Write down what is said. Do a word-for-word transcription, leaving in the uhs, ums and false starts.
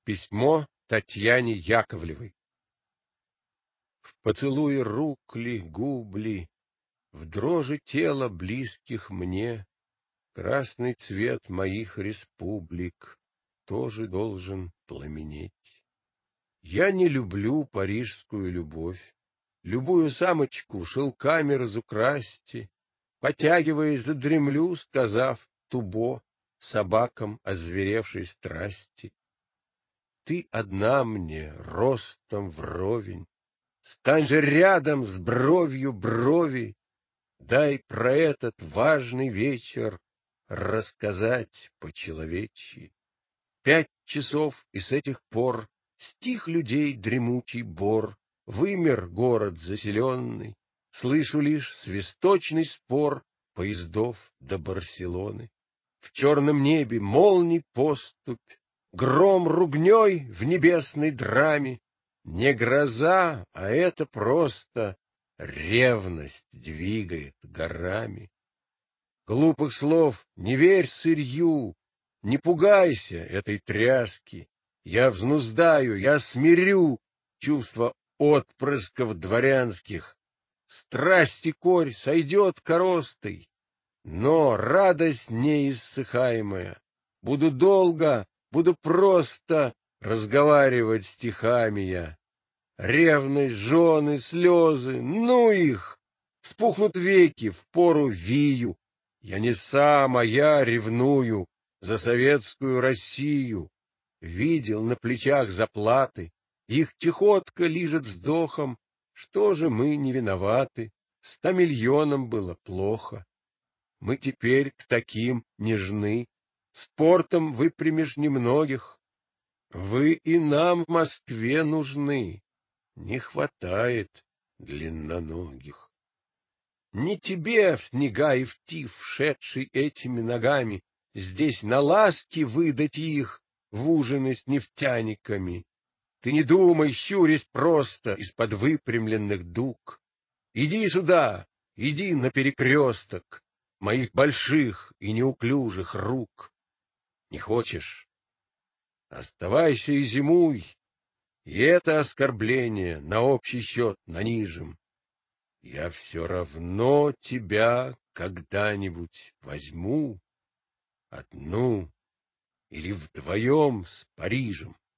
Письмо Татьяне Яковлевой. В поцелуе рук ли, губ ли, в дрожи тела близких мне, красный цвет моих республик тоже должен пламенеть. Я не люблю парижскую любовь, любую самочку шелками разукрасьте, потягиваясь, задремлю, сказав тубо собакам озверевшей страсти. Ты одна мне ростом вровень, стань же рядом с бровью брови, дай про этот важный вечер рассказать по-человечьи. Пять часов, и с этих пор стих людей дремучий бор, вымер город заселенный, слышу лишь свисточный спор поездов до Барселоны. В черном небе молний поступь, гром ругней в небесной драме, не гроза, а это просто ревность двигает горами. Глупых слов не верь сырью, не пугайся этой тряски. Я взнуздаю, я смирю чувства отпрысков дворянских. Страсти корь сойдет коростой, но радость неиссыхаемая. Буду долго, буду просто разговаривать стихами я. Ревность, жены, слезы, ну их! Вспухнут веки в пору вию. Я не сам, а я ревную за советскую Россию. Видел на плечах заплаты, их чехотка лижет вздохом. Что же мы не виноваты? Ста миллионам было плохо. Мы теперь к таким нежны. Спортом выпрямишь немногих. Вы и нам в Москве нужны. Не хватает длинноногих. Не тебе в снега и в тиф, шедший этими ногами, здесь на ласки выдать их в ужины с нефтяниками. Ты не думай, щурясь просто из-под выпрямленных дуг. Иди сюда, иди на перекресток моих больших и неуклюжих рук. Не хочешь? Оставайся и зимуй, и это оскорбление на общий счет нанижем. Я все равно тебя когда-нибудь возьму, одну или вдвоем с Парижем.